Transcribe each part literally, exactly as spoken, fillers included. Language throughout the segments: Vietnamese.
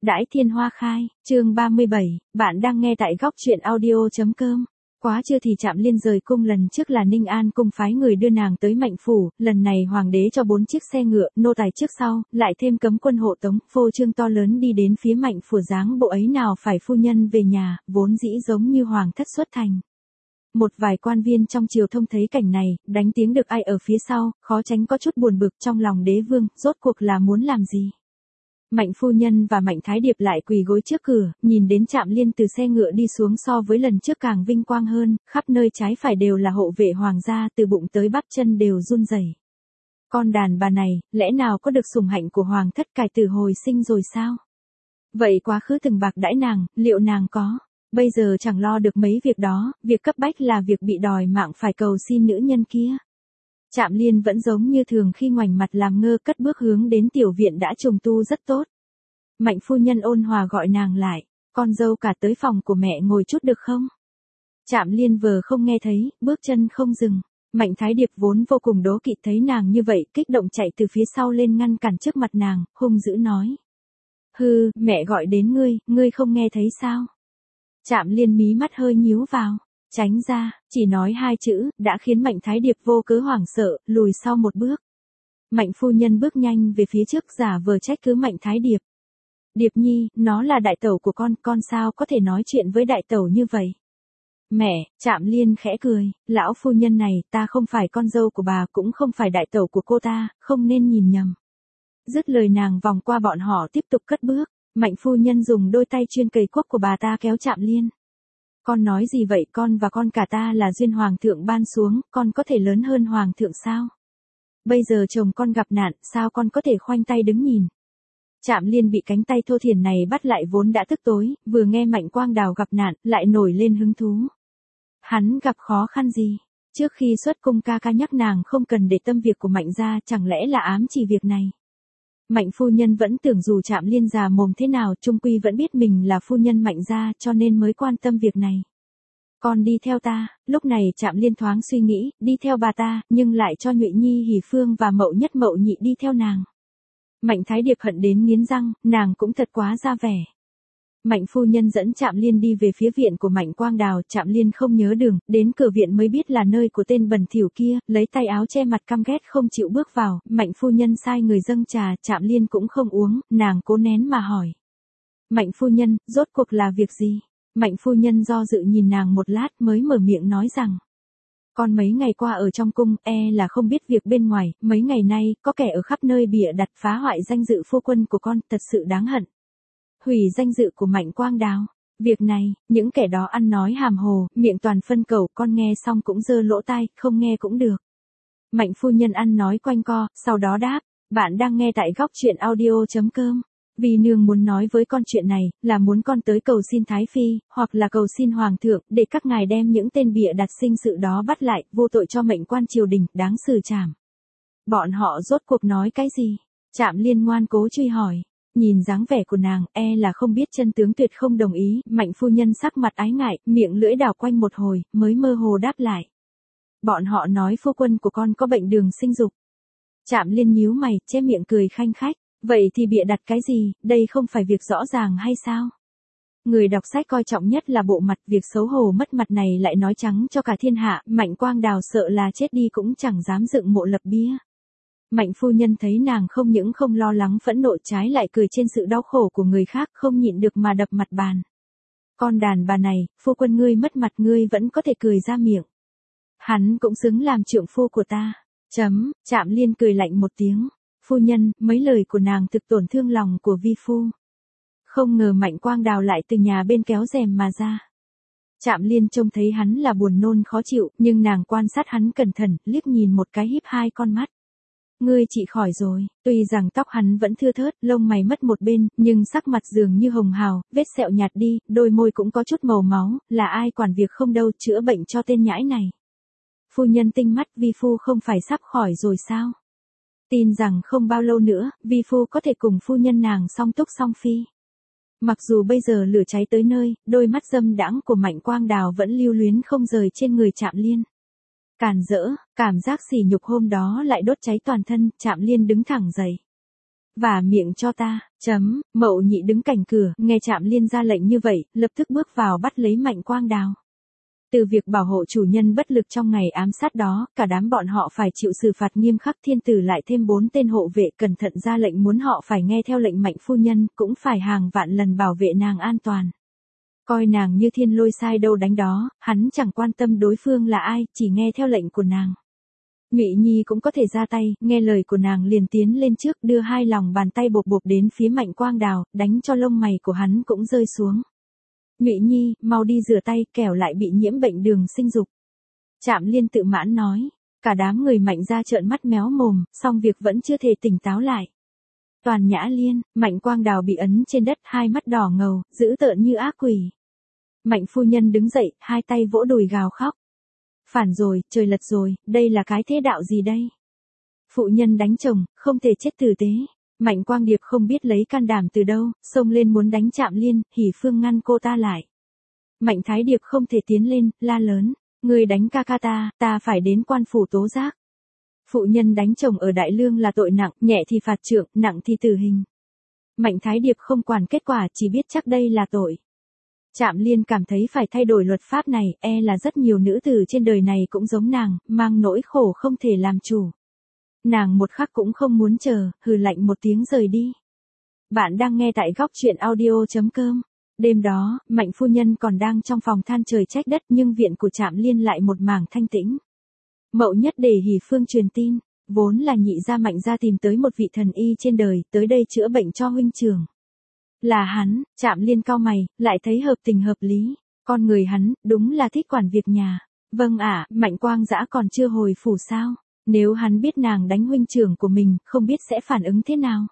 Đãi thiên hoa khai, chương ba mươi bảy, bạn đang nghe tại góc truyện audio.com. Quá trưa thì Trạm Liên rời cung, lần trước là Ninh An cung phái người đưa nàng tới Mạnh phủ, lần này hoàng đế cho bốn chiếc xe ngựa, nô tài trước sau, lại thêm cấm quân hộ tống, phô trương to lớn đi đến phía Mạnh phủ, dáng bộ ấy nào phải phu nhân về nhà, vốn dĩ giống như hoàng thất xuất thành. Một vài quan viên trong triều thông thấy cảnh này, đánh tiếng được ai ở phía sau, khó tránh có chút buồn bực trong lòng đế vương, rốt cuộc là muốn làm gì. Mạnh phu nhân và Mạnh Thái Điệp lại quỳ gối trước cửa, nhìn đến Trạm Liên từ xe ngựa đi xuống so với lần trước càng vinh quang hơn, khắp nơi trái phải đều là hộ vệ hoàng gia, từ bụng tới bắp chân đều run rẩy. Con đàn bà này, lẽ nào có được sủng hạnh của hoàng thất cải tử hồi sinh rồi sao? Vậy quá khứ từng bạc đãi nàng, liệu nàng có? Bây giờ chẳng lo được mấy việc đó, việc cấp bách là việc bị đòi mạng phải cầu xin nữ nhân kia. Trạm Liên vẫn giống như thường khi ngoảnh mặt làm ngơ, cất bước hướng đến tiểu viện đã trùng tu rất tốt. Mạnh phu nhân ôn hòa gọi nàng lại, con dâu cả tới phòng của mẹ ngồi chút được không? Trạm Liên vờ không nghe thấy, bước chân không dừng. Mạnh Thái Điệp vốn vô cùng đố kỵ thấy nàng như vậy, kích động chạy từ phía sau lên ngăn cản trước mặt nàng, hung dữ nói. Hừ, mẹ gọi đến ngươi, ngươi không nghe thấy sao? Trạm Liên mí mắt hơi nhíu vào. Tránh ra, chỉ nói hai chữ, đã khiến Mạnh Thái Điệp vô cớ hoảng sợ, lùi sau một bước. Mạnh phu nhân bước nhanh về phía trước, giả vờ trách cứ Mạnh Thái Điệp. Điệp nhi, nó là đại tẩu của con, con sao có thể nói chuyện với đại tẩu như vậy? Mẹ, Trạm Liên khẽ cười, lão phu nhân này, ta không phải con dâu của bà, cũng không phải đại tẩu của cô ta, không nên nhìn nhầm. Dứt lời nàng vòng qua bọn họ tiếp tục cất bước, Mạnh phu nhân dùng đôi tay chuyên cầy cuốc của bà ta kéo Trạm Liên. Con nói gì vậy, con và con cả ta là duyên hoàng thượng ban xuống, con có thể lớn hơn hoàng thượng sao? Bây giờ chồng con gặp nạn, sao con có thể khoanh tay đứng nhìn? Trạm Liên bị cánh tay thô thiển này bắt lại vốn đã tức tối, vừa nghe Mạnh Quang Đào gặp nạn, lại nổi lên hứng thú. Hắn gặp khó khăn gì? Trước khi xuất cung ca ca nhắc nàng không cần để tâm việc của Mạnh gia, chẳng lẽ là ám chỉ việc này? Mạnh phu nhân vẫn tưởng dù Trạm Liên già mồm thế nào, chung quy vẫn biết mình là phu nhân Mạnh gia, cho nên mới quan tâm việc này. Con đi theo ta. Lúc này Trạm Liên thoáng suy nghĩ, đi theo bà ta, nhưng lại cho Nhụy Nhi, Hỉ Phương và Mậu Nhất Mậu Nhị đi theo nàng. Mạnh Thái Điệp hận đến nghiến răng, nàng cũng thật quá ra vẻ. Mạnh phu nhân dẫn Trạm Liên đi về phía viện của Mạnh Quang Đào, Trạm Liên không nhớ đường, đến cửa viện mới biết là nơi của tên bẩn thỉu kia, lấy tay áo che mặt căm ghét không chịu bước vào, Mạnh phu nhân sai người dâng trà, Trạm Liên cũng không uống, nàng cố nén mà hỏi. Mạnh phu nhân, rốt cuộc là việc gì? Mạnh phu nhân do dự nhìn nàng một lát mới mở miệng nói rằng. Con mấy ngày qua ở trong cung, e là không biết việc bên ngoài, mấy ngày nay, có kẻ ở khắp nơi bịa đặt phá hoại danh dự phu quân của con, thật sự đáng hận. Hủy danh dự của Mạnh Quang Đào. Việc này, những kẻ đó ăn nói hàm hồ, miệng toàn phân cầu, con nghe xong cũng giơ lỗ tai, không nghe cũng được. Mạnh phu nhân ăn nói quanh co, sau đó đáp, bạn đang nghe tại góc truyện audio.com. Vì nương muốn nói với con chuyện này, là muốn con tới cầu xin Thái Phi, hoặc là cầu xin Hoàng thượng, để các ngài đem những tên bịa đặt sinh sự đó bắt lại, vô tội cho mệnh quan triều đình, đáng xử trảm. Bọn họ rốt cuộc nói cái gì? Trạm Liên ngoan cố truy hỏi. Nhìn dáng vẻ của nàng, e là không biết chân tướng, tuyệt không đồng ý, Mạnh phu nhân sắc mặt ái ngại, miệng lưỡi đảo quanh một hồi, mới mơ hồ đáp lại. Bọn họ nói phu quân của con có bệnh đường sinh dục. Trạm Liên nhíu mày, che miệng cười khanh khách, vậy thì bịa đặt cái gì, đây không phải việc rõ ràng hay sao? Người đọc sách coi trọng nhất là bộ mặt, việc xấu hổ mất mặt này lại nói trắng cho cả thiên hạ, Mạnh Quang Đào sợ là chết đi cũng chẳng dám dựng mộ lập bia. Mạnh phu nhân thấy nàng không những không lo lắng phẫn nộ, trái lại cười trên sự đau khổ của người khác, không nhịn được mà đập mặt bàn. Con đàn bà này, phu quân ngươi mất mặt ngươi vẫn có thể cười ra miệng. Hắn cũng xứng làm trượng phu của ta. Chấm, Trạm Liên cười lạnh một tiếng. Phu nhân, mấy lời của nàng thực tổn thương lòng của vi phu. Không ngờ Mạnh Quang Đào lại từ nhà bên kéo rèm mà ra. Trạm Liên trông thấy hắn là buồn nôn khó chịu, nhưng nàng quan sát hắn cẩn thận, liếc nhìn một cái híp hai con mắt. Ngươi trị khỏi rồi, tuy rằng tóc hắn vẫn thưa thớt, lông mày mất một bên, nhưng sắc mặt dường như hồng hào, vết sẹo nhạt đi, đôi môi cũng có chút màu máu, là ai quản việc không đâu, chữa bệnh cho tên nhãi này. Phu nhân tinh mắt, vi phu không phải sắp khỏi rồi sao? Tin rằng không bao lâu nữa, vi phu có thể cùng phu nhân nàng song túc song phi. Mặc dù bây giờ lửa cháy tới nơi, đôi mắt dâm đãng của Mạnh Quang Đào vẫn lưu luyến không rời trên người Trạm Liên. Càn rỡ, cảm giác sỉ nhục hôm đó lại đốt cháy toàn thân, Trạm Liên đứng thẳng dậy. Vả miệng cho ta, chấm, Mậu Nhị đứng cạnh cửa, nghe Trạm Liên ra lệnh như vậy, lập tức bước vào bắt lấy Mạnh Quang Đào. Từ việc bảo hộ chủ nhân bất lực trong ngày ám sát đó, cả đám bọn họ phải chịu xử phạt nghiêm khắc, thiên tử lại thêm bốn tên hộ vệ cẩn thận ra lệnh muốn họ phải nghe theo lệnh Mạnh phu nhân, cũng phải hàng vạn lần bảo vệ nàng an toàn. Coi nàng như thiên lôi sai đâu đánh đó, hắn chẳng quan tâm đối phương là ai, chỉ nghe theo lệnh của nàng. Ngụy Nhi cũng có thể ra tay, nghe lời của nàng liền tiến lên trước, đưa hai lòng bàn tay bộp bộp đến phía Mạnh Quang Đào, đánh cho lông mày của hắn cũng rơi xuống. Ngụy Nhi, mau đi rửa tay, kẻo lại bị nhiễm bệnh đường sinh dục. Trạm Liên tự mãn nói, cả đám người Mạnh ra trợn mắt méo mồm, song việc vẫn chưa thể tỉnh táo lại. Toàn Nhã Liên, Mạnh Quang Đào bị ấn trên đất, hai mắt đỏ ngầu, dữ tợn như ác quỷ. Mạnh phu nhân đứng dậy, hai tay vỗ đùi gào khóc. Phản rồi, trời lật rồi, đây là cái thế đạo gì đây? Phụ nhân đánh chồng, không thể chết tử tế. Mạnh Quang Điệp không biết lấy can đảm từ đâu, xông lên muốn đánh Trạm Liên, Hỉ Phương ngăn cô ta lại. Mạnh Thái Điệp không thể tiến lên, la lớn, người đánh ca ca ta, ta phải đến quan phủ tố giác. Phụ nhân đánh chồng ở Đại Lương là tội nặng, nhẹ thì phạt trượng, nặng thì tử hình. Mạnh Thái Điệp không quản kết quả, chỉ biết chắc đây là tội. Trạm Liên cảm thấy phải thay đổi luật pháp này, e là rất nhiều nữ tử trên đời này cũng giống nàng, mang nỗi khổ không thể làm chủ. Nàng một khắc cũng không muốn chờ, hừ lạnh một tiếng rời đi. Bạn đang nghe tại góc truyện audio chấm com. Đêm đó, Mạnh phu nhân còn đang trong phòng than trời trách đất, nhưng viện của Trạm Liên lại một mảng thanh tĩnh. Mậu Nhất để Hỉ Phương truyền tin, vốn là nhị gia Mạnh gia tìm tới một vị thần y trên đời, tới đây chữa bệnh cho huynh trưởng. Là hắn, Trạm Liên cau mày, lại thấy hợp tình hợp lý. Con người hắn, đúng là thích quản việc nhà. Vâng ạ, Mạnh Quang Dã còn chưa hồi phủ sao? Nếu hắn biết nàng đánh huynh trưởng của mình, không biết sẽ phản ứng thế nào?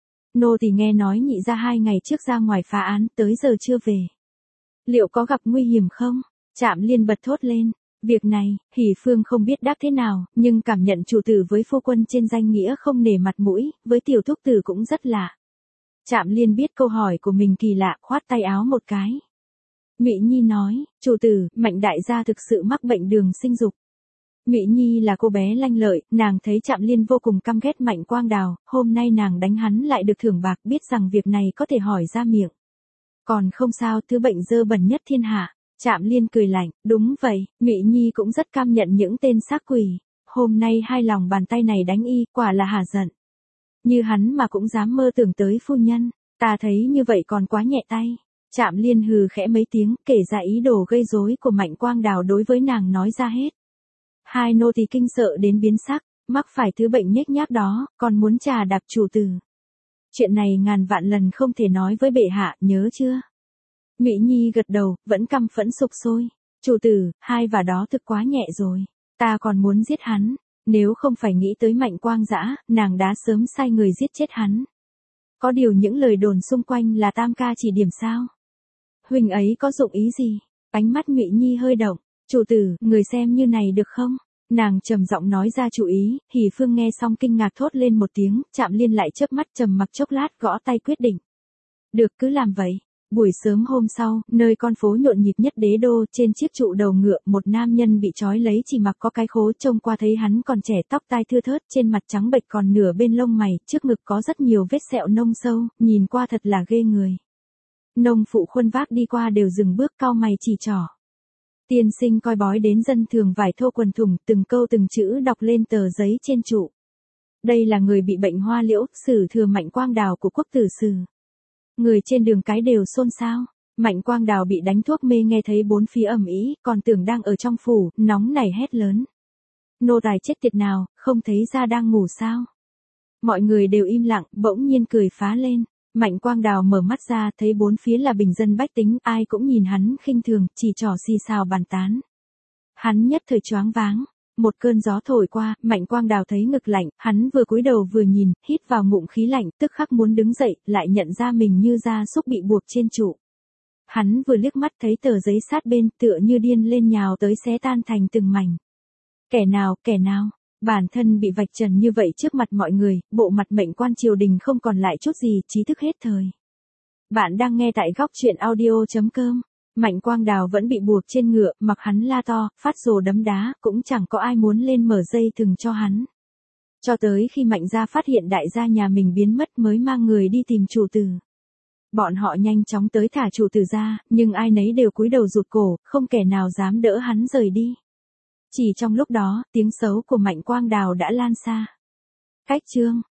Nô thì nghe nói nhị gia hai ngày trước ra ngoài phá án, tới giờ chưa về. Liệu có gặp nguy hiểm không? Trạm Liên bật thốt lên. Việc này, Hỉ Phương không biết đáp thế nào, nhưng cảm nhận chủ tử với phu quân trên danh nghĩa không nể mặt mũi, với tiểu thúc tử cũng rất lạ. Trạm Liên biết câu hỏi của mình kỳ lạ, khoát tay áo một cái. Ngụy Nhi nói, chủ tử, Mạnh đại gia thực sự mắc bệnh đường sinh dục. Ngụy Nhi là cô bé lanh lợi, nàng thấy Trạm Liên vô cùng căm ghét Mạnh Quang Đào, hôm nay nàng đánh hắn lại được thưởng bạc, biết rằng việc này có thể hỏi ra miệng. Còn không sao, thứ bệnh dơ bẩn nhất thiên hạ. Trạm Liên cười lạnh, đúng vậy, Ngụy Nhi cũng rất cam nhận những tên xác quỷ. Hôm nay hai lòng bàn tay này đánh y, quả là hả giận. Như hắn mà cũng dám mơ tưởng tới phu nhân, ta thấy như vậy còn quá nhẹ tay. Trạm Liên hừ khẽ mấy tiếng, kể ra ý đồ gây rối của Mạnh Quang Đào đối với nàng nói ra hết. Hai nô tỳ kinh sợ đến biến sắc, mắc phải thứ bệnh nhếch nhác đó, còn muốn trà đạp chủ tử. Chuyện này ngàn vạn lần không thể nói với bệ hạ, nhớ chưa? Ngụy Nhi gật đầu, vẫn căm phẫn sục sôi. Chủ tử, hai và đó thực quá nhẹ rồi. Ta còn muốn giết hắn. Nếu không phải nghĩ tới Mạnh Quang Dã, nàng đã sớm sai người giết chết hắn. Có điều những lời đồn xung quanh là tam ca chỉ điểm sao? Huynh ấy có dụng ý gì? Ánh mắt Ngụy Nhi hơi động. Chủ tử, người xem như này được không? Nàng trầm giọng nói ra chủ ý, Hỉ Phương nghe xong kinh ngạc thốt lên một tiếng, Trạm Liên lại chớp mắt trầm mặc chốc lát gõ tay quyết định. Được, cứ làm vậy. Buổi sớm hôm sau, nơi con phố nhộn nhịp nhất đế đô, trên chiếc trụ đầu ngựa, một nam nhân bị trói lấy chỉ mặc có cái khố, trông qua thấy hắn còn trẻ, tóc tai thưa thớt, trên mặt trắng bệch còn nửa bên lông mày, trước ngực có rất nhiều vết sẹo nông sâu, nhìn qua thật là ghê người. Nông phụ khuân vác đi qua đều dừng bước cau mày chỉ trỏ. Tiên sinh coi bói đến dân thường vải thô quần thủng, từng câu từng chữ đọc lên tờ giấy trên trụ. Đây là người bị bệnh hoa liễu, sử thừa Mạnh Quang Đào của quốc tử sử. Người trên đường cái đều xôn xao. Mạnh Quang Đào bị đánh thuốc mê nghe thấy bốn phía ầm ĩ, còn tưởng đang ở trong phủ, nóng nảy hét lớn. Nô tài chết tiệt nào, không thấy ra đang ngủ sao? Mọi người đều im lặng, bỗng nhiên cười phá lên. Mạnh Quang Đào mở mắt ra, thấy bốn phía là bình dân bách tính, ai cũng nhìn hắn khinh thường, chỉ trỏ xì xào bàn tán. Hắn nhất thời choáng váng. Một cơn gió thổi qua, Mạnh Quang Đào thấy ngực lạnh, hắn vừa cúi đầu vừa nhìn, hít vào ngụm khí lạnh, tức khắc muốn đứng dậy, lại nhận ra mình như gia súc bị buộc trên trụ. Hắn vừa liếc mắt thấy tờ giấy sát bên, tựa như điên lên nhào tới xé tan thành từng mảnh. Kẻ nào, kẻ nào, bản thân bị vạch trần như vậy trước mặt mọi người, bộ mặt mệnh quan triều đình không còn lại chút gì, trí thức hết thời. Bạn đang nghe tại góc truyện audio chấm com. Mạnh Quang Đào vẫn bị buộc trên ngựa, mặc hắn la to, phát rồ đấm đá, cũng chẳng có ai muốn lên mở dây thừng cho hắn. Cho tới khi Mạnh gia phát hiện đại gia nhà mình biến mất mới mang người đi tìm chủ tử. Bọn họ nhanh chóng tới thả chủ tử ra, nhưng ai nấy đều cúi đầu rụt cổ, không kẻ nào dám đỡ hắn rời đi. Chỉ trong lúc đó, tiếng xấu của Mạnh Quang Đào đã lan xa. Cách chương